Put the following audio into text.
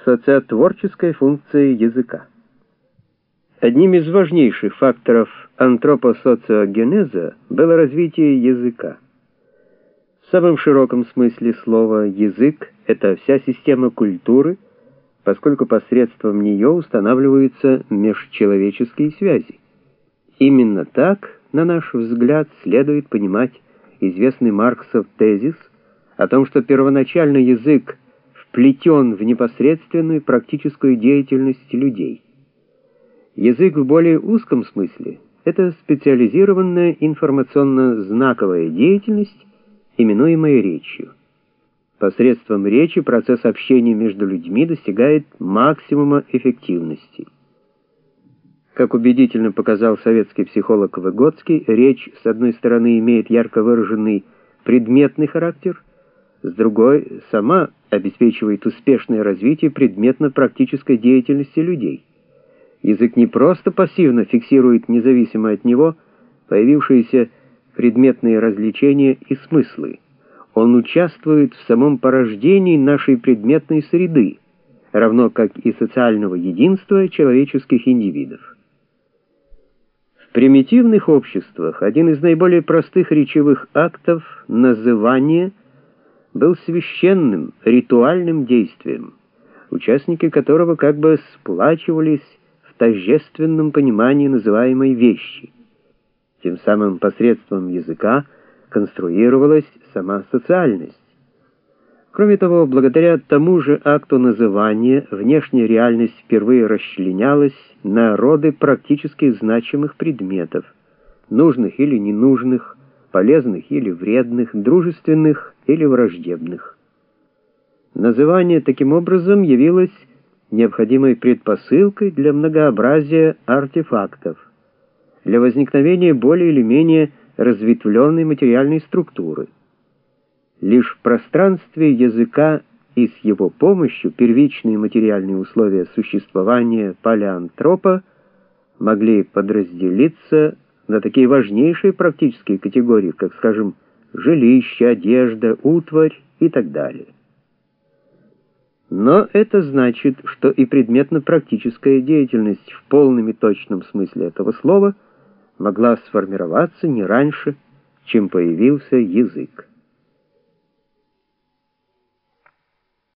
Социотворческая функция языка. Одним из важнейших факторов антропосоциогенеза было развитие языка. В самом широком смысле слова «язык» — это вся система культуры, поскольку посредством нее устанавливаются межчеловеческие связи. Именно так, на наш взгляд, следует понимать известный Марксов тезис о том, что первоначально язык вплетен в непосредственную практическую деятельность людей. Язык в более узком смысле — это специализированная информационно-знаковая деятельность, именуемая речью. Посредством речи процесс общения между людьми достигает максимума эффективности. Как убедительно показал советский психолог Выгодский, речь, с одной стороны, имеет ярко выраженный предметный характер, с другой — сама обеспечивает успешное развитие предметно-практической деятельности людей. Язык не просто пассивно фиксирует независимо от него появившиеся предметные развлечения и смыслы. Он участвует в самом порождении нашей предметной среды, равно как и социального единства человеческих индивидов. В примитивных обществах один из наиболее простых речевых актов — называние — был священным, ритуальным действием, участники которого как бы сплачивались в тождественном понимании называемой вещи. Тем самым посредством языка конструировалась сама социальность. Кроме того, благодаря тому же акту называния внешняя реальность впервые расчленялась на роды практически значимых предметов, нужных или ненужных, полезных или вредных, дружественных или враждебных. Называние таким образом явилось необходимой предпосылкой для многообразия артефактов, для возникновения более или менее разветвленной материальной структуры. Лишь в пространстве языка и с его помощью первичные материальные условия существования палеантропа могли подразделиться на такие важнейшие практические категории, как, скажем, жилище, одежда, утварь и так далее. Но это значит, что и предметно-практическая деятельность в полном и точном смысле этого слова могла сформироваться не раньше, чем появился язык.